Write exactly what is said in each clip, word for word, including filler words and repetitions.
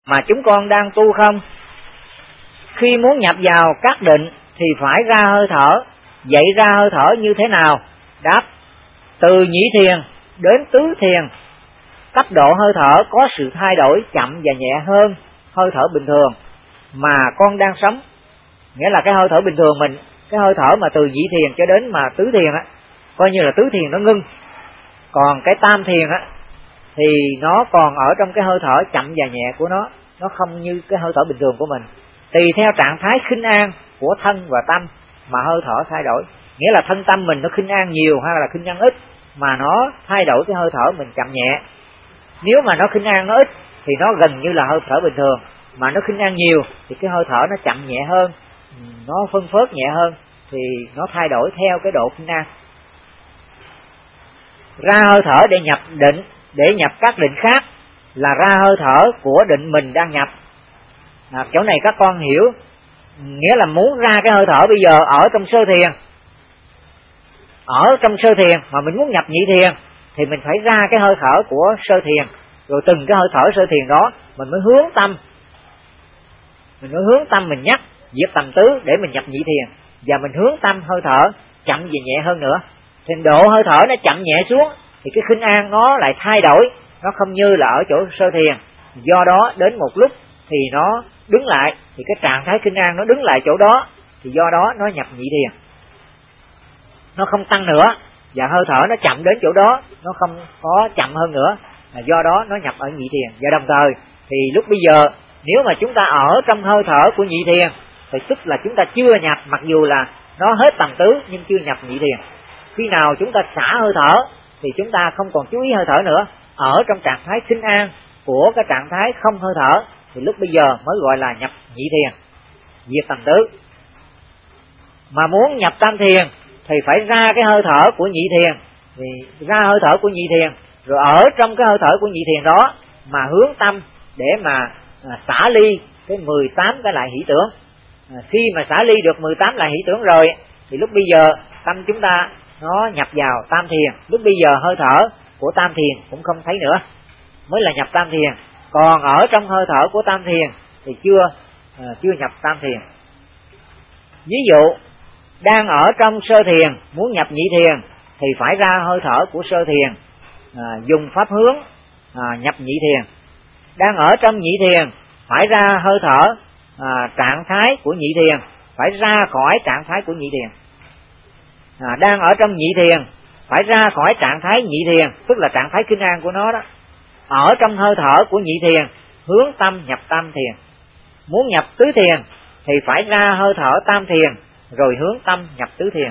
mà chúng con đang tu không? Khi muốn nhập vào các định thì phải ra hơi thở. Vậy ra hơi thở như thế nào? Đáp: từ nhị thiền đến tứ thiền, cấp độ hơi thở có sự thay đổi chậm và nhẹ hơn hơi thở bình thường mà con đang sống. Nghĩa là cái hơi thở bình thường mình, cái hơi thở mà từ nhị thiền cho đến mà tứ thiền á, coi như là tứ thiền nó ngưng. Còn cái tam thiền á thì nó còn ở trong cái hơi thở chậm và nhẹ của nó, nó không như cái hơi thở bình thường của mình. Tùy theo trạng thái khinh an của thân và tâm mà hơi thở thay đổi. Nghĩa là thân tâm mình nó khinh an nhiều hay là khinh an ít mà nó thay đổi cái hơi thở mình chậm nhẹ. Nếu mà nó khinh an nó ít thì nó gần như là hơi thở bình thường, mà nó khinh an nhiều thì cái hơi thở nó chậm nhẹ hơn, nó phân phớt nhẹ hơn, thì nó thay đổi theo cái độ khinh an. Ra hơi thở để nhập định, để nhập các định khác là ra hơi thở của định mình đang nhập. À, chỗ này các con hiểu, nghĩa là muốn ra cái hơi thở bây giờ ở trong sơ thiền, ở trong sơ thiền mà mình muốn nhập nhị thiền thì mình phải ra cái hơi thở của sơ thiền, rồi từng cái hơi thở sơ thiền đó mình mới hướng tâm, mình mới hướng tâm mình nhắc diệt tầm tứ để mình nhập nhị thiền, và mình hướng tâm hơi thở chậm và nhẹ hơn nữa. Thì độ hơi thở nó chậm nhẹ xuống thì cái khinh an nó lại thay đổi, nó không như là ở chỗ sơ thiền. Do đó đến một lúc thì nó đứng lại, thì cái trạng thái khinh an nó đứng lại chỗ đó, thì do đó nó nhập nhị thiền, nó không tăng nữa, và hơi thở nó chậm đến chỗ đó, nó không có chậm hơn nữa, do đó nó nhập ở nhị thiền. Và đồng thời thì lúc bây giờ nếu mà chúng ta ở trong hơi thở của nhị thiền thì tức là chúng ta chưa nhập, mặc dù là nó hết tầm tứ nhưng chưa nhập nhị thiền. Khi nào chúng ta xả hơi thở thì chúng ta không còn chú ý hơi thở nữa, ở trong trạng thái khinh an của cái trạng thái không hơi thở, thì lúc bây giờ mới gọi là nhập nhị thiền, diệt tầm tứ. Mà muốn nhập tam thiền thì phải ra cái hơi thở của nhị thiền, thì ra hơi thở của nhị thiền, rồi ở trong cái hơi thở của nhị thiền đó mà hướng tâm để mà à, xả ly cái mười tám cái lại hỷ tưởng. À, khi mà xả ly được mười tám lại hỷ tưởng rồi thì lúc bây giờ tâm chúng ta nó nhập vào tam thiền. Lúc bây giờ hơi thở của tam thiền cũng không thấy nữa, mới là nhập tam thiền. Còn ở trong hơi thở của tam thiền thì chưa à, chưa nhập tam thiền. Ví dụ đang ở trong sơ thiền muốn nhập nhị thiền thì phải ra hơi thở của sơ thiền, à, dùng pháp hướng à, nhập nhị thiền. Đang ở trong nhị thiền phải ra hơi thở à, trạng thái của nhị thiền, phải ra khỏi trạng thái của nhị thiền. À, đang ở trong nhị thiền phải ra khỏi trạng thái nhị thiền, tức là trạng thái khinh an của nó đó. Ở trong hơi thở của nhị thiền hướng tâm nhập tam thiền. Muốn nhập tứ thiền thì phải ra hơi thở tam thiền rồi hướng tâm nhập tứ thiền.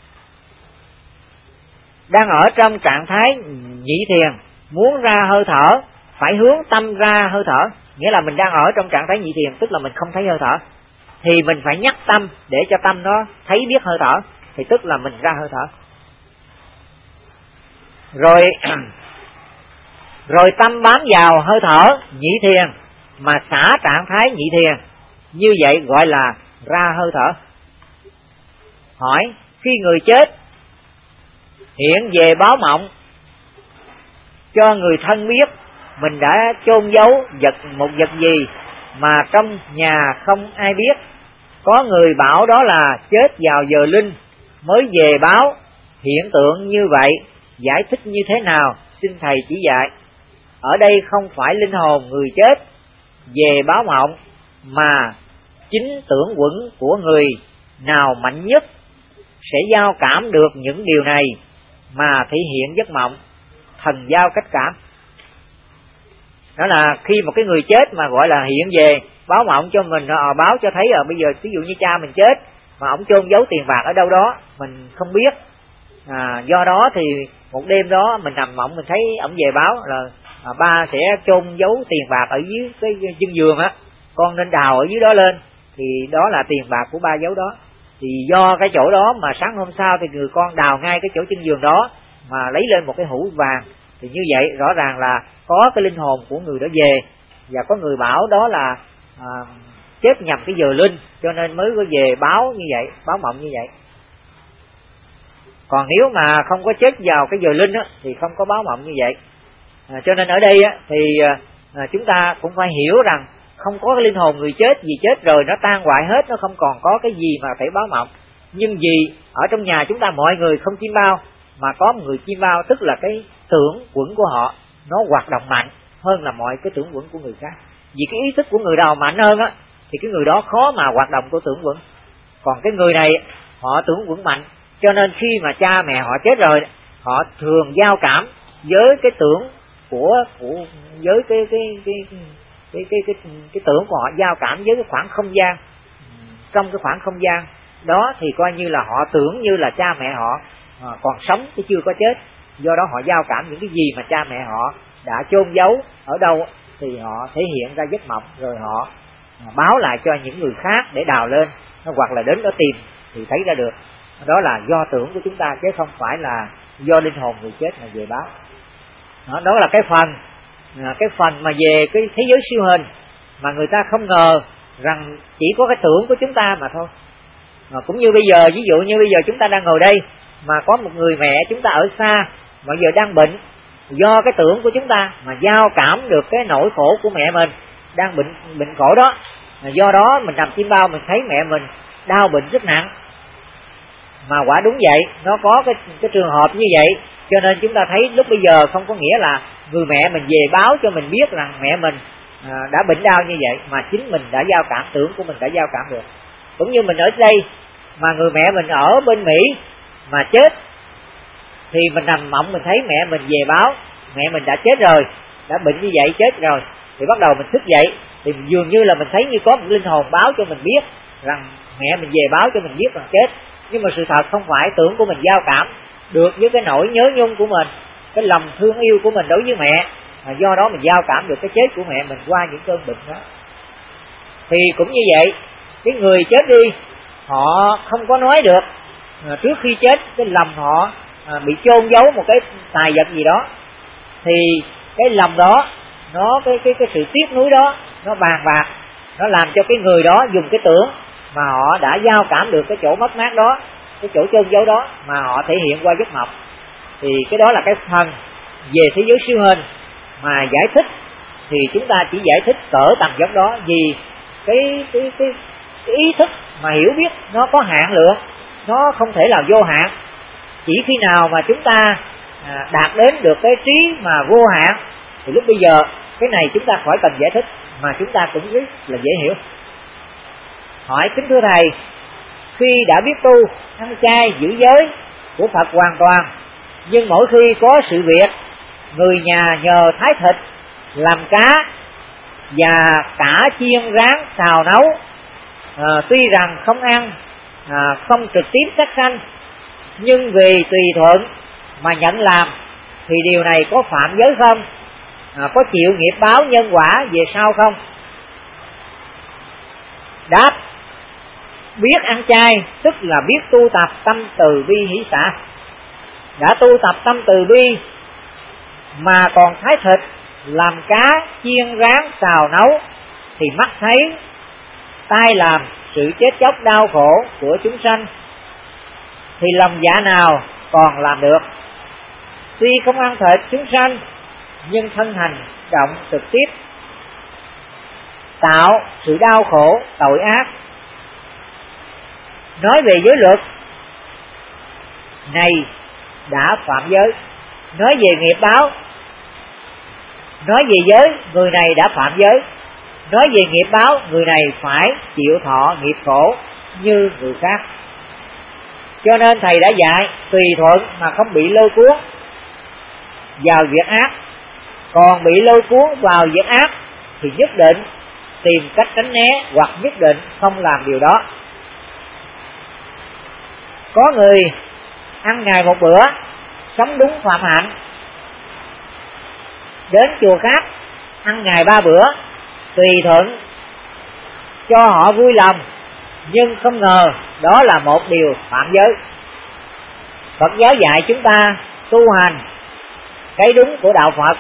Đang ở trong trạng thái nhị thiền muốn ra hơi thở phải hướng tâm ra hơi thở, nghĩa là mình đang ở trong trạng thái nhị thiền, tức là mình không thấy hơi thở, thì mình phải nhắc tâm để cho tâm nó thấy biết hơi thở, thì tức là mình ra hơi thở. Rồi rồi tâm bám vào hơi thở nhị thiền mà xả trạng thái nhị thiền, như vậy gọi là ra hơi thở. Hỏi: khi người chết hiện về báo mộng cho người thân biết mình đã chôn giấu vật một vật gì mà trong nhà không ai biết, có người bảo đó là chết vào giờ linh mới về báo, hiện tượng như vậy giải thích như thế nào, xin thầy chỉ dạy. Ở đây không phải linh hồn người chết về báo mộng, mà chính tưởng quẩn của người nào mạnh nhất sẽ giao cảm được những điều này mà thể hiện giấc mộng, thần giao cách cảm. Đó là khi một cái người chết mà gọi là hiện về báo mộng cho mình, à, báo cho thấy là bây giờ ví dụ như cha mình chết mà ổng chôn giấu tiền bạc ở đâu đó mình không biết, à, do đó thì một đêm đó mình nằm mộng mình thấy ổng về báo là à, ba sẽ chôn giấu tiền bạc ở dưới cái chân giường á, con nên đào ở dưới đó lên, thì đó là tiền bạc của ba giấu đó. Thì do cái chỗ đó mà sáng hôm sau thì người con đào ngay cái chỗ chân giường đó mà lấy lên một cái hũ vàng, thì như vậy rõ ràng là có cái linh hồn của người đó về, và có người bảo đó là à, chết nhầm cái giờ linh cho nên mới có về báo như vậy, báo mộng như vậy. Còn nếu mà không có chết vào cái giờ linh á, thì không có báo mộng như vậy. À, cho nên ở đây á, thì à, chúng ta cũng phải hiểu rằng không có cái linh hồn người chết, vì chết rồi nó tan hoại hết, nó không còn có cái gì mà phải báo mộng. Nhưng vì ở trong nhà chúng ta mọi người không chim bao, mà có một người chim bao, tức là cái tưởng quẩn của họ nó hoạt động mạnh hơn là mọi cái tưởng quẩn của người khác. Vì cái ý thức của người nào mạnh hơn á, thì cái người đó khó mà hoạt động của tưởng quẩn. Còn cái người này họ tưởng quẩn mạnh, cho nên khi mà cha mẹ họ chết rồi, họ thường giao cảm với cái tưởng của của với cái cái cái cái cái cái cái, cái tưởng của họ, giao cảm với cái khoảng không gian. Trong cái khoảng không gian đó thì coi như là họ tưởng như là cha mẹ họ à, còn sống chứ chưa có chết. Do đó họ giao cảm những cái gì mà cha mẹ họ đã chôn giấu ở đâu thì họ thể hiện ra giấc mộng, rồi họ báo lại cho những người khác để đào lên, hoặc là đến đó tìm thì thấy ra được. Đó là do tưởng của chúng ta chứ không phải là do linh hồn người chết mà về báo. Đó, đó là cái phần cái phần mà về cái thế giới siêu hình mà người ta không ngờ rằng chỉ có cái tưởng của chúng ta mà thôi. À, cũng như bây giờ, ví dụ như bây giờ chúng ta đang ngồi đây mà có một người mẹ chúng ta ở xa mà giờ đang bệnh, do cái tưởng của chúng ta mà giao cảm được cái nỗi khổ của mẹ mình đang bệnh bệnh khổ đó. À, do đó mình nằm chim bao mình thấy mẹ mình đau bệnh rất nặng. Mà quả đúng vậy, nó có cái cái trường hợp như vậy, cho nên chúng ta thấy lúc bây giờ không có nghĩa là người mẹ mình về báo cho mình biết rằng mẹ mình à, đã bệnh đau như vậy, mà chính mình đã giao cảm, tưởng của mình đã giao cảm được. Cũng như mình ở đây mà người mẹ mình ở bên Mỹ mà chết, thì mình nằm mộng mình thấy mẹ mình về báo mẹ mình đã chết rồi, đã bệnh như vậy chết rồi, thì bắt đầu mình thức dậy thì dường như là mình thấy như có một linh hồn báo cho mình biết rằng mẹ mình về báo cho mình biết rằng chết. Nhưng mà sự thật không phải, tưởng của mình giao cảm được với cái nỗi nhớ nhung của mình, cái lòng thương yêu của mình đối với mẹ, mà do đó mình giao cảm được cái chết của mẹ mình qua những cơn bệnh đó. Thì cũng như vậy, cái người chết đi họ không có nói được à, trước khi chết cái lòng họ à, bị chôn giấu một cái tài vật gì đó, thì cái lòng đó nó cái cái cái sự tiếc nuối đó nó bàn bạc, nó làm cho cái người đó dùng cái tưởng mà họ đã giao cảm được cái chỗ mất mát đó, cái chỗ chôn giấu đó mà họ thể hiện qua giấc mộng. Thì cái đó là cái phần về thế giới siêu hình mà giải thích thì chúng ta chỉ giải thích cỡ tầm giống đó, vì cái cái cái, cái ý thức mà hiểu biết nó có hạn lượng, nó không thể là vô hạn. Chỉ khi nào mà chúng ta à, đạt đến được cái trí mà vô hạn thì lúc bây giờ cái này chúng ta khỏi cần giải thích, mà chúng ta cũng rất là dễ hiểu. Hỏi kính thưa thầy, khi đã biết tu ăn chay giữ giới của Phật hoàn toàn, nhưng mỗi khi có sự việc người nhà nhờ thái thịt làm cá và cả chiên rán xào nấu, à, tuy rằng không ăn à, không trực tiếp sát sanh, nhưng vì tùy thuận mà nhận làm, thì điều này có phạm giới không? À, có chịu nghiệp báo nhân quả về sau không? Đáp: biết ăn chay tức là biết tu tập tâm từ bi hỷ xả. Đã tu tập tâm từ bi mà còn thái thịt làm cá chiên rán xào nấu, thì mắt thấy tai làm sự chết chóc đau khổ của chúng sanh, thì lòng dạ nào còn làm được? Tuy không ăn thịt chúng sanh, nhưng thân hành động trực tiếp tạo sự đau khổ tội ác. Nói về giới luật này đã phạm giới. Nói về nghiệp báo, nói về giới, người này đã phạm giới. Nói về nghiệp báo, người này phải chịu thọ nghiệp khổ như người khác. Cho nên thầy đã dạy tùy thuận mà không bị lôi cuốn vào việc ác. Còn bị lôi cuốn vào việc ác thì nhất định tìm cách tránh né, hoặc nhất định không làm điều đó. Có người ăn ngày một bữa, sống đúng phạm hạnh. Đến chùa khác ăn ngày ba bữa, tùy thuận cho họ vui lòng, nhưng không ngờ đó là một điều phạm giới. Phật giáo dạy chúng ta tu hành cái đúng của đạo Phật,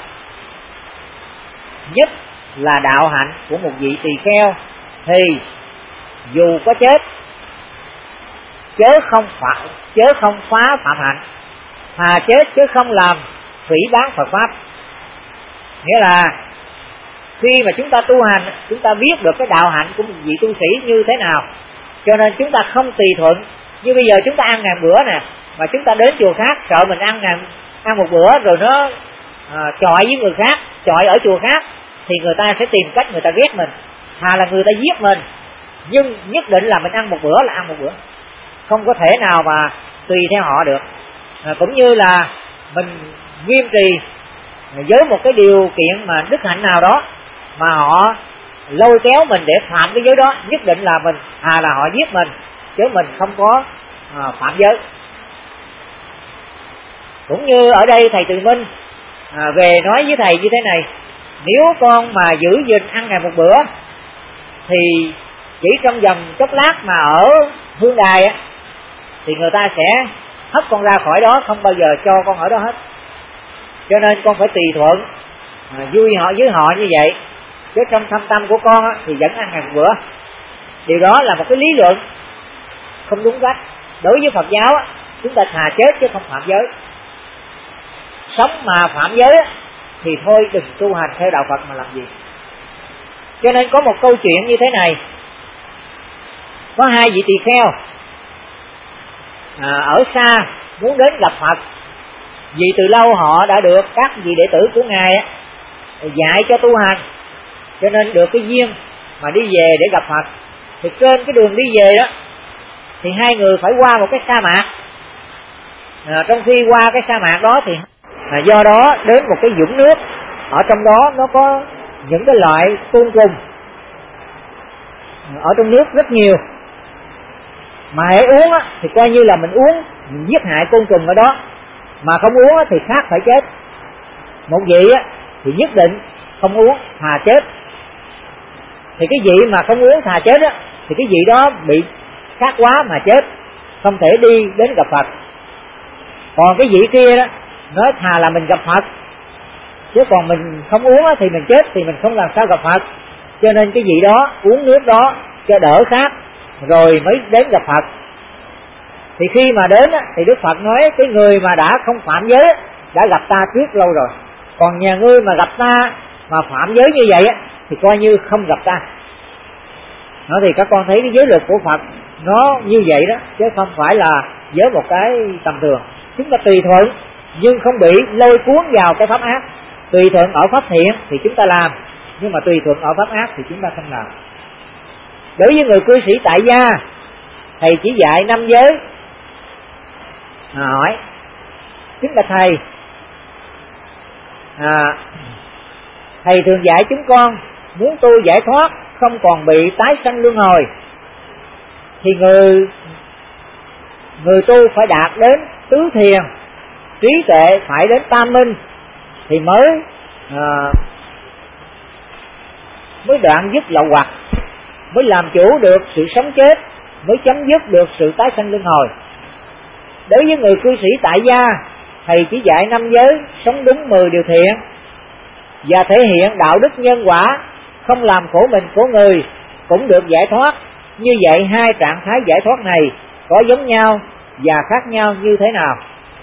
nhất là đạo hạnh của một vị tỳ kheo, thì dù có chết chớ không phải chớ không phá phạm hạnh, thà chết chứ không làm phỉ báng Phật pháp. Nghĩa là khi mà chúng ta tu hành, chúng ta biết được cái đạo hạnh của một vị tu sĩ như thế nào, cho nên chúng ta không tùy thuận. Như bây giờ chúng ta ăn ngàn bữa nè, mà chúng ta đến chùa khác sợ mình ăn ngàn ăn một bữa rồi nó à, chọi với người khác, chọi ở chùa khác, thì người ta sẽ tìm cách người ta ghét mình, thà là người ta giết mình, nhưng nhất định là mình ăn một bữa là ăn một bữa, không có thể nào mà tùy theo họ được. À, cũng như là mình nghiêm trì với một cái điều kiện mà đức hạnh nào đó mà họ lôi kéo mình để phạm cái giới đó, nhất định là mình thà là họ giết mình chứ mình không có à, phạm giới. Cũng như ở đây thầy Từ Minh à, về nói với thầy như thế này: nếu con mà giữ gìn ăn ngày một bữa thì chỉ trong vòng chốc lát mà ở hương đài á, thì người ta sẽ hất con ra khỏi đó, không bao giờ cho con ở đó hết. Cho nên con phải tùy thuận à, vui họ với họ như vậy, chứ trong thâm tâm của con á, thì vẫn ăn ngày một bữa. Điều đó là một cái lý luận không đúng cách. Đối với Phật giáo á, chúng ta thà chết chứ không phạm giới. Sống mà phạm giới á, thì thôi đừng tu hành theo đạo Phật mà làm gì. Cho nên có một câu chuyện như thế này: có hai vị tỳ kheo à, ở xa muốn đến gặp Phật, vì từ lâu họ đã được các vị đệ tử của Ngài á, dạy cho tu hành, cho nên được cái duyên mà đi về để gặp Phật. Thì trên cái đường đi về đó thì hai người phải qua một cái sa mạc. à, Trong khi qua cái sa mạc đó thì à, do đó đến một cái vũng nước, ở trong đó nó có những cái loại côn trùng ở trong nước rất nhiều. Mà hãy uống á, thì coi như là mình uống, mình giết hại côn trùng ở đó. Mà không uống á, thì khác phải chết. Một vị á, thì nhất định không uống, thà chết. Thì cái vị mà không uống thà chết á, thì cái vị đó bị khát quá mà chết, không thể đi đến gặp Phật. Còn cái vị kia đó nói thà là mình gặp Phật, chứ còn mình không uống á, thì mình chết thì mình không làm sao gặp Phật. Cho nên cái vị đó uống nước đó cho đỡ khát rồi mới đến gặp Phật. Thì khi mà đến á, thì Đức Phật nói cái người mà đã không phạm giới á, đã gặp ta trước lâu rồi. Còn nhà ngươi mà gặp ta mà phạm giới như vậy á, thì coi như không gặp ta. Nó thì các con thấy cái giới luật của Phật nó như vậy đó, chứ không phải là với một cái tầm thường. Chúng ta tùy thuận nhưng không bị lôi cuốn vào cái pháp ác. Tùy thuận ở pháp thiện thì chúng ta làm, nhưng mà tùy thuận ở pháp ác thì chúng ta không làm. Đối với người cư sĩ tại gia, thầy chỉ dạy năm giới. À, hỏi kính bạch thầy, à, thầy thường dạy chúng con muốn tu giải thoát, không còn bị tái sanh luân hồi, thì người người tu phải đạt đến tứ thiền, trí tuệ phải đến tam minh, thì mới à, mới đoạn dứt lậu hoặc, mới làm chủ được sự sống chết, mới chấm dứt được sự tái sanh luân hồi. Đối với người cư sĩ tại gia, thầy chỉ dạy năm giới, sống đúng mười điều thiện và thể hiện đạo đức nhân quả, không làm khổ mình khổ người, cũng được giải thoát. Như vậy hai trạng thái giải thoát này có giống nhau và khác nhau như thế nào?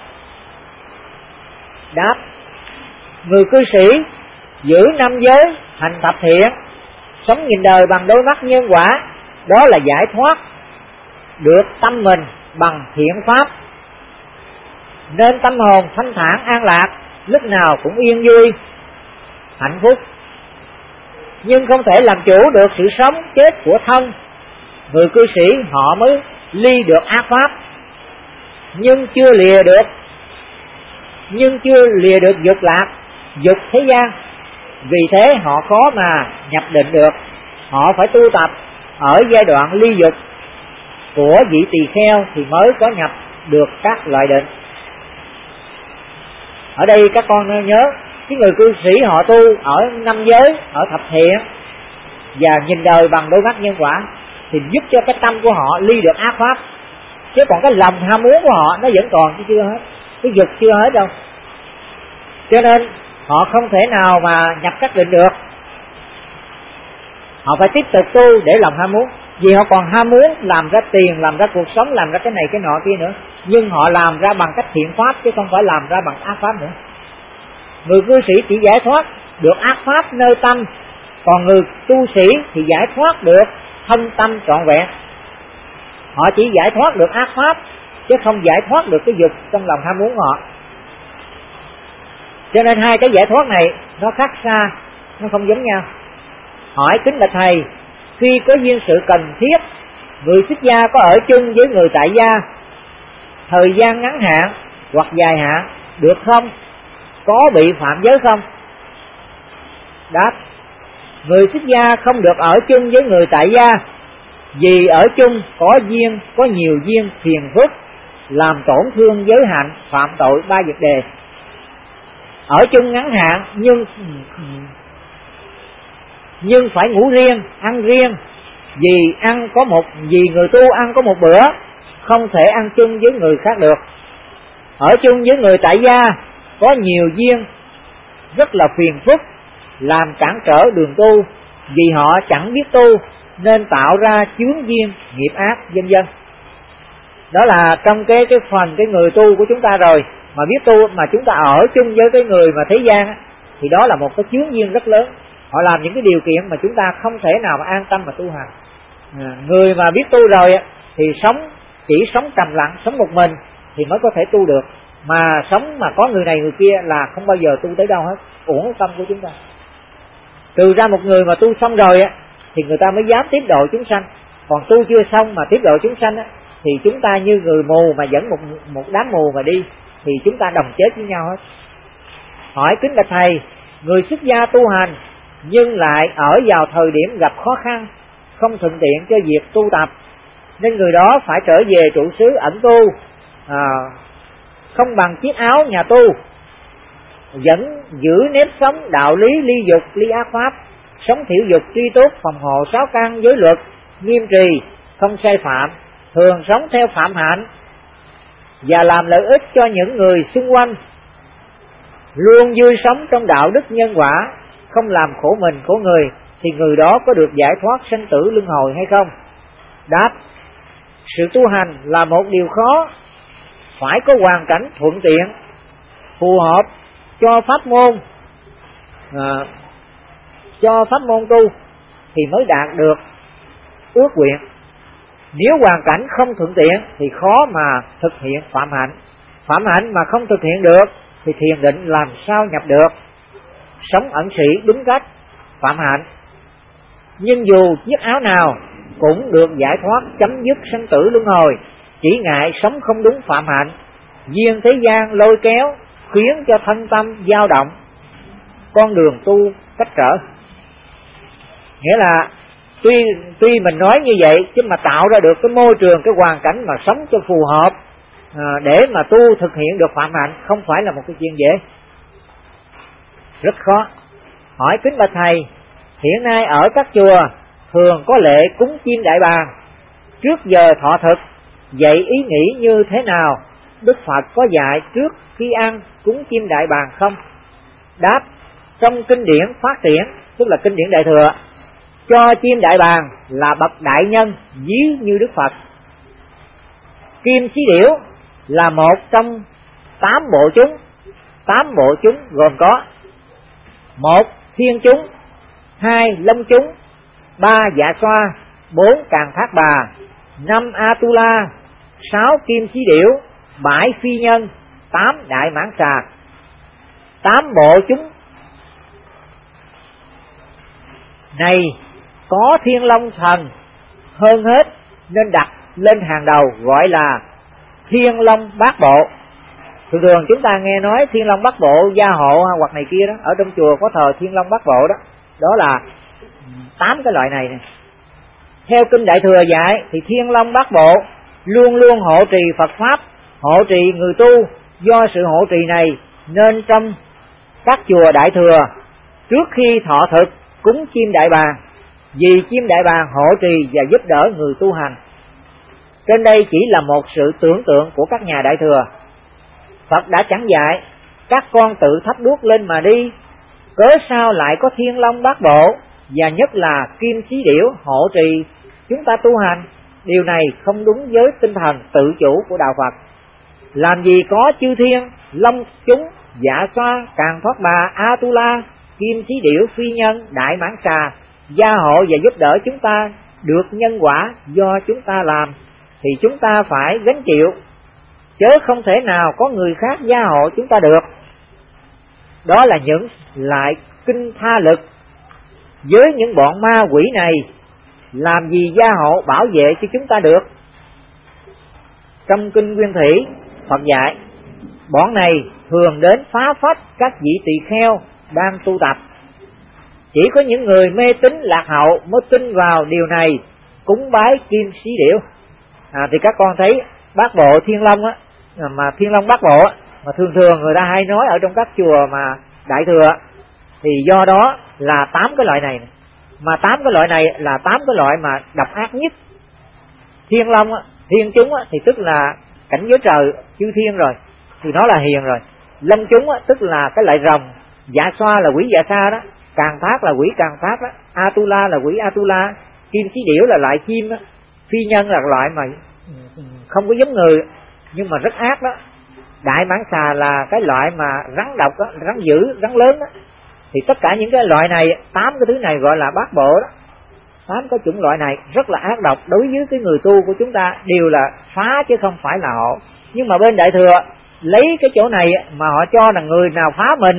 Đáp: người cư sĩ giữ năm giới, hành thập thiện, sống nghìn đời bằng đôi mắt nhân quả, đó là giải thoát được tâm mình bằng thiện pháp, nên tâm hồn thanh thản an lạc, lúc nào cũng yên vui hạnh phúc. Nhưng không thể làm chủ được sự sống chết của thân, người cư sĩ họ mới ly được ác pháp, nhưng chưa lìa được nhưng chưa lìa được dục lạc, dục thế gian. Vì thế họ khó mà nhập định được. Họ phải tu tập ở giai đoạn ly dục của vị tỳ kheo thì mới có nhập được các loại định. Ở đây các con nhớ, cái người cư sĩ họ tu ở năm giới, ở thập thiện và nhìn đời bằng đôi mắt nhân quả, thì giúp cho cái tâm của họ ly được ác pháp. Chứ còn cái lòng ham muốn của họ nó vẫn còn chứ chưa hết, cái dục chưa hết đâu. Cho nên họ không thể nào mà nhập các định được. Họ phải tiếp tục tu để lòng ham muốn, vì họ còn ham muốn làm ra tiền, làm ra cuộc sống, làm ra cái này cái nọ kia nữa. Nhưng họ làm ra bằng cách thiện pháp chứ không phải làm ra bằng ác pháp nữa. Người cư sĩ chỉ giải thoát được ác pháp nơi tâm Còn người tu sĩ thì giải thoát được thân tâm trọn vẹn, họ chỉ giải thoát được ác pháp chứ không giải thoát được cái dục trong lòng ham muốn họ. Cho nên hai cái giải thoát này nó khác xa, nó không giống nhau. Hỏi kính bạch thầy, khi có duyên sự cần thiết, người xuất gia có ở chung với người tại gia thời gian ngắn hạn hoặc dài hạn được không? Có bị phạm giới không? Đáp: người xuất gia không được ở chung với người tại gia, vì ở chung có duyên, có nhiều duyên phiền phức, làm tổn thương giới hạnh, phạm tội ba việc đề. Ở chung ngắn hạn nhưng nhưng phải ngủ riêng, ăn riêng, vì ăn có một vì người tu ăn có một bữa, không thể ăn chung với người khác được. Ở chung với người tại gia có nhiều duyên rất là phiền phức, làm cản trở đường tu, vì họ chẳng biết tu nên tạo ra chướng duyên, nghiệp ác, vân vân. Đó là trong cái cái phần cái người tu của chúng ta rồi, mà biết tu mà chúng ta ở chung với cái người mà thế gian thì đó là một cái chướng duyên rất lớn. Họ làm những cái điều kiện mà chúng ta không thể nào mà an tâm mà tu hành. À, người mà biết tu rồi thì sống chỉ sống trầm lặng, sống một mình thì mới có thể tu được. Mà sống mà có người này người kia là không bao giờ tu tới đâu hết, uổng tâm của chúng ta. Trừ ra một người mà tu xong rồi thì người ta mới dám tiếp độ chúng sanh. Còn tu chưa xong mà tiếp độ chúng sanh thì chúng ta như người mù mà dẫn một một đám mù mà đi thì chúng ta đồng chết với nhau hết. Hỏi kính bạch thầy, người xuất gia tu hành nhưng lại ở vào thời điểm gặp khó khăn, không thuận tiện cho việc tu tập, nên người đó phải trở về trụ xứ ẩn tu, à, không bằng chiếc áo nhà tu, vẫn giữ nếp sống đạo lý ly dục ly ác pháp, sống thiểu dục tri túc, phòng hộ sáu căn giới luật, nghiêm trì, không sai phạm, thường sống theo phạm hạnh và làm lợi ích cho những người xung quanh, luôn vui sống trong đạo đức nhân quả, không làm khổ mình khổ người, thì người đó có được giải thoát sanh tử luân hồi hay không? Đáp: sự tu hành là một điều khó, phải có hoàn cảnh thuận tiện, phù hợp cho pháp môn, à, cho pháp môn tu thì mới đạt được ước nguyện. Nếu hoàn cảnh không thuận tiện thì khó mà thực hiện phạm hạnh. Phạm hạnh mà không thực hiện được thì thiền định làm sao nhập được. Sống ẩn sĩ đúng cách, phạm hạnh. Nhưng dù chiếc áo nào cũng được giải thoát chấm dứt sanh tử luân hồi, chỉ ngại sống không đúng phạm hạnh, duyên thế gian lôi kéo khiến cho thân tâm dao động, con đường tu cách trở. Nghĩa là tuy tuy mình nói như vậy chứ mà tạo ra được cái môi trường, cái hoàn cảnh mà sống cho phù hợp à, để mà tu thực hiện được phạm hạnh không phải là một cái chuyện dễ, rất khó. Hỏi kính bạch thầy, hiện nay ở các chùa thường có lệ cúng chim đại bàng trước giờ thọ thực, vậy ý nghĩ như thế nào? Đức Phật có dạy trước khi ăn cúng chim đại bàng không? Đáp: trong kinh điển Phát Triển, tức là kinh điển Đại Thừa, cho chim đại bàng là bậc đại nhân ví như Đức Phật. Kim xí điểu là một trong tám bộ chúng. Tám bộ chúng gồm có: một thiên chúng, hai long chúng, ba dạ xoa, bốn càng thác bà, năm Atula, sáu kim xí điểu, bảy phi nhân, tám đại mãng xà. Tám bộ chúng này có Thiên Long Thần hơn hết nên đặt lên hàng đầu, gọi là Thiên Long Bát Bộ. Thường thường chúng ta nghe nói Thiên Long Bát Bộ gia hộ hoặc này kia đó, ở trong chùa có thờ Thiên Long Bát Bộ đó, đó là tám cái loại này nè. Theo kinh Đại Thừa dạy thì Thiên Long Bát Bộ luôn luôn hộ trì Phật pháp, hộ trì người tu. Do sự hộ trì này nên trong các chùa Đại Thừa trước khi thọ thực cúng chim đại bàng, vì chim đại bàng hộ trì và giúp đỡ người tu hành. Trên đây chỉ là một sự tưởng tượng của các nhà Đại Thừa. Phật đã chẳng dạy các con tự thắp đuốc lên mà đi, cớ sao lại có Thiên Long Bát Bộ và nhất là kim xí điểu hộ trì chúng ta tu hành? Điều này không đúng với tinh thần tự chủ của đạo Phật. Làm gì có chư thiên, long chúng, dạ xoa, càng thoát bà, Atula, kim chí điểu, phi nhân, đại mãng xà gia hộ và giúp đỡ chúng ta được nhân quả do chúng ta làm, thì chúng ta phải gánh chịu, chớ không thể nào có người khác gia hộ chúng ta được. Đó là những lại kinh tha lực. Với những bọn ma quỷ này, làm gì gia hộ bảo vệ cho chúng ta được? Trong kinh Nguyên Thủy, Phật dạy bọn này thường đến phá phách các vị tỳ kheo đang tu tập. Chỉ có những người mê tín lạc hậu mới tin vào điều này, cúng bái kim xí điểu. À, thì các con thấy bát bộ Thiên Long á, mà Thiên Long bát bộ á, mà thường thường người ta hay nói ở trong các chùa mà Đại Thừa, thì do đó là tám cái loại này, mà tám cái loại này là tám cái loại mà độc ác nhất. Thiên Long á, thiên chúng á, thì tức là cảnh giới trời chư thiên rồi, thì nó là hiền rồi. Long chúng á, tức là cái loại rồng. Dạ xoa là quỷ dạ sa đó, Càng Thác là quỷ Càng Thác đó, Atula là quỷ Atula, kim chí điểu là loại chim đó, phi nhân là loại mà không có giống người nhưng mà rất ác đó, đại mãng xà là cái loại mà rắn độc đó, rắn dữ, rắn lớn đó. Thì tất cả những cái loại này, tám cái thứ này gọi là bát bộ đó, tám cái chủng loại này rất là ác độc đối với cái người tu của chúng ta, đều là phá chứ không phải là hộ. Nhưng mà bên Đại Thừa lấy cái chỗ này mà họ cho là người nào phá mình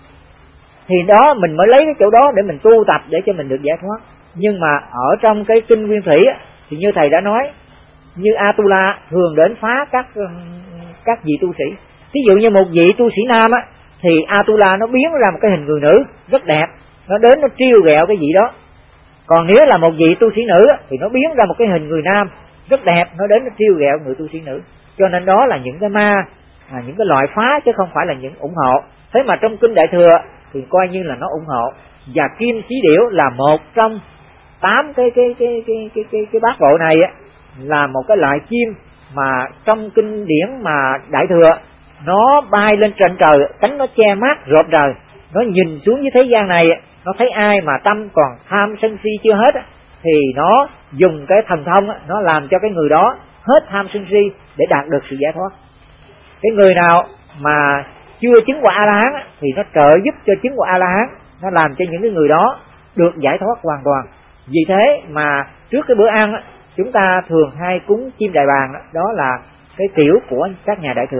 thì đó mình mới lấy cái chỗ đó để mình tu tập để cho mình được giải thoát. Nhưng mà ở trong cái kinh Nguyên Thủy thì như thầy đã nói, như Atula thường đến phá các các vị tu sĩ. Ví dụ như một vị tu sĩ nam á, thì Atula nó biến ra một cái hình người nữ rất đẹp, nó đến nó trêu ghẹo cái vị đó. Còn nếu là một vị tu sĩ nữ á, thì nó biến ra một cái hình người nam rất đẹp, nó đến nó trêu ghẹo người tu sĩ nữ. Cho nên đó là những cái ma, à, những cái loại phá chứ không phải là những ủng hộ. Thế mà trong kinh Đại Thừa thì coi như là nó ủng hộ. Và kim chí điểu là một trong tám cái cái cái cái cái cái, cái bát bộ này á, là một cái loại chim mà trong kinh điển mà Đại Thừa nó bay lên trên trời, cánh nó che mát rộp trời, nó nhìn xuống với thế gian này, nó thấy ai mà tâm còn tham sân si chưa hết thì nó dùng cái thần thông nó làm cho cái người đó hết tham sân si để đạt được sự giải thoát. Cái người nào mà chưa chứng quả A-la-hán thì nó trợ giúp cho chứng quả A-la-hán, nó làm cho những cái người đó được giải thoát hoàn toàn. Vì thế mà trước cái bữa ăn chúng ta thường hay cúng chim đại bàng, đó là cái kiểu của các nhà Đại Thừa.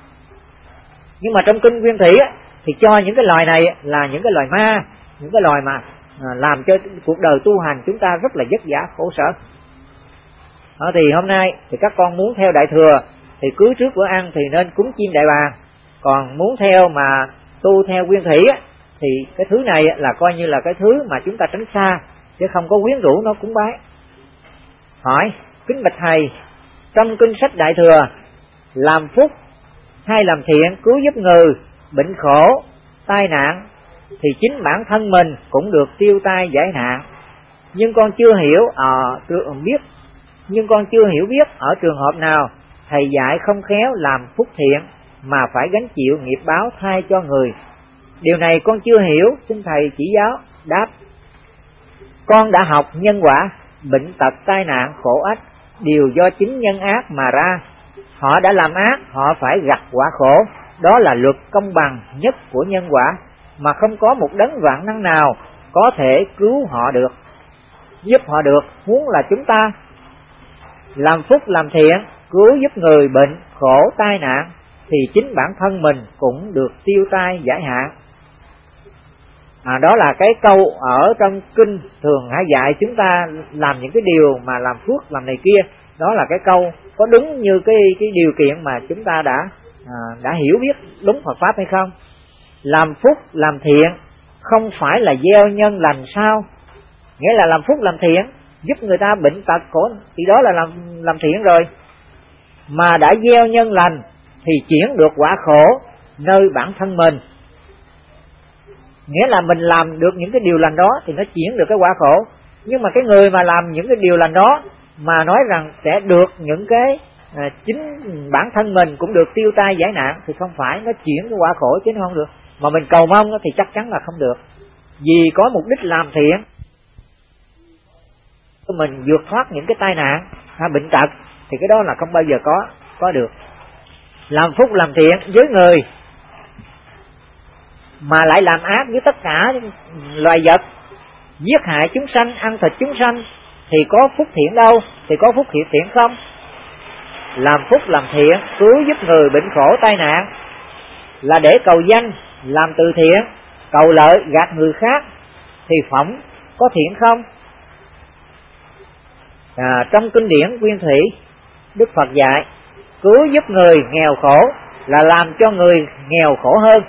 Nhưng mà trong kinh Nguyên Thủy thì cho những cái loài này là những cái loài ma, những cái loài mà làm cho cuộc đời tu hành chúng ta rất là vất vả khổ sở. Đó, thì hôm nay thì các con muốn theo Đại Thừa thì cứ trước bữa ăn thì nên cúng chim đại bàng. Còn muốn theo mà tu theo Nguyên Thủy thì cái thứ này là coi như là cái thứ mà chúng ta tránh xa, chứ không có quyến rũ nó cúng bái. Hỏi: kính bạch thầy, trong kinh sách Đại Thừa, làm phúc hay làm thiện cứu giúp người bệnh khổ, tai nạn thì chính bản thân mình cũng được tiêu tai giải nạn. Nhưng con chưa hiểu ở à, biết nhưng con chưa hiểu biết ở trường hợp nào thầy dạy không khéo làm phúc thiện mà phải gánh chịu nghiệp báo thay cho người. Điều này con chưa hiểu, xin thầy chỉ giáo. Đáp: con đã học nhân quả, bệnh tật tai nạn khổ ách đều do chính nhân ác mà ra. Họ đã làm ác, họ phải gặt quả khổ. Đó là luật công bằng nhất của nhân quả, mà không có một đấng vạn năng nào có thể cứu họ được, giúp họ được. Huống là chúng ta làm phúc làm thiện, cứu giúp người bệnh khổ tai nạn thì chính bản thân mình cũng được tiêu tai giải hạn. À, đó là cái câu ở trong kinh thường hay dạy chúng ta làm những cái điều mà làm phước làm này kia. Đó là cái câu có đúng như cái cái điều kiện mà chúng ta đã à, đã hiểu biết đúng Phật pháp hay không? Làm phúc làm thiện không phải là gieo nhân lành sao? Nghĩa là làm phúc làm thiện giúp người ta bệnh tật khổ thì đó là làm làm thiện rồi. Mà đã gieo nhân lành thì chuyển được quả khổ nơi bản thân mình. Nghĩa là mình làm được những cái điều lành đó thì nó chuyển được cái quả khổ. Nhưng mà cái người mà làm những cái điều lành đó mà nói rằng sẽ được những cái à, chính bản thân mình cũng được tiêu tai giải nạn thì không phải, nó chuyển cái quả khổ chứ nó không được. Mà mình cầu mong thì chắc chắn là không được. Vì có mục đích làm thiện mình vượt thoát những cái tai nạn hay bệnh tật thì cái đó là không bao giờ có có được. Làm phúc làm thiện với người mà lại làm ác với tất cả loài vật, giết hại chúng sanh, ăn thịt chúng sanh, thì có phúc thiện đâu, thì có phúc thiện thiện không? Làm phúc làm thiện, cứu giúp người bệnh khổ tai nạn là để cầu danh, làm từ thiện, cầu lợi gạt người khác, thì phỏng có thiện không? À, trong kinh điển Nguyên Thủy, Đức Phật dạy cứu giúp người nghèo khổ là làm cho người nghèo khổ hơn.